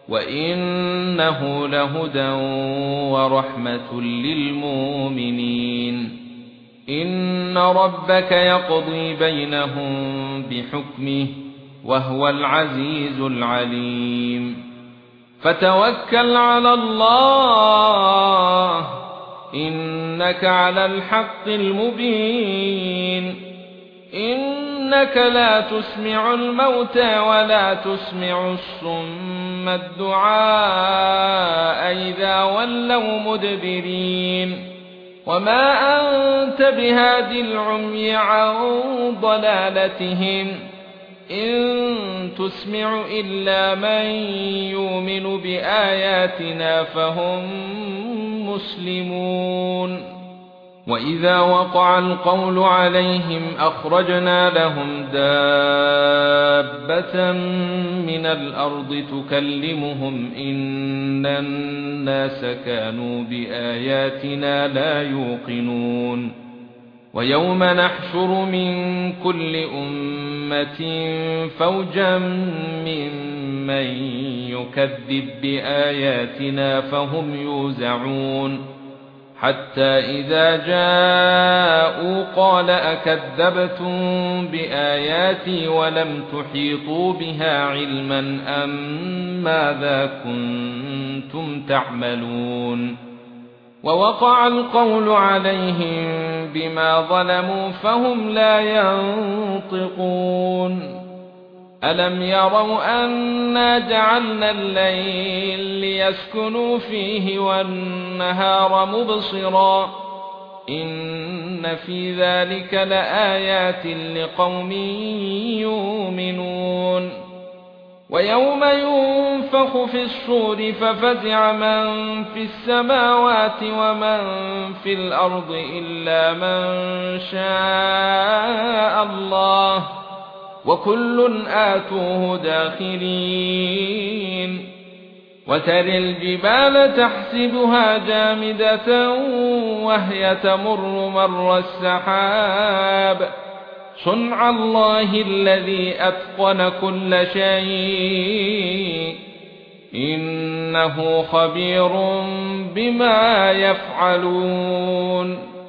وإنه لهدى ورحمة للمؤمنين. إن ربك يقضي بينهم بحكمه وهو العزيز العليم. فتوكل على الله إنك على الحق المبين. إنك لا تسمع الموتى ولا تسمع الصم الدعاء إذا ولوا مدبرين. وما أنت بهاد العمي عن ضلالتهم إن تسمع إلا من يؤمن بآياتنا فهم مسلمون. وإذا وقع القول عليهم أخرجنا لهم دابة من الأرض تكلمهم إن الناس كانوا بآياتنا لا يوقنون. ويوم نحشر من كل أمة فوجا ممن يكذب بآياتنا فهم يوزعون. حتى إذا جاءوا قال أكذبتم بآياتي ولم تحيطوا بها علما أم ماذا كنتم تعملون. ووقع القول عليهم بما ظلموا فهم لا ينطقون. ألم يروا أنا جعلنا الليل ليسكنوا فيه والنهار مبصرا إن في ذلك لآيات لقوم يؤمنون. ويوم ينفخ في الصور ففزع من في السماوات ومن في الأرض إلا من شاء الله وكل آتوه داخرين. وترى الجبال تحسبها جامدة وهي تمر مر السحاب صنع الله الذي أتقن كل شيء إنه خبير بما يفعلون.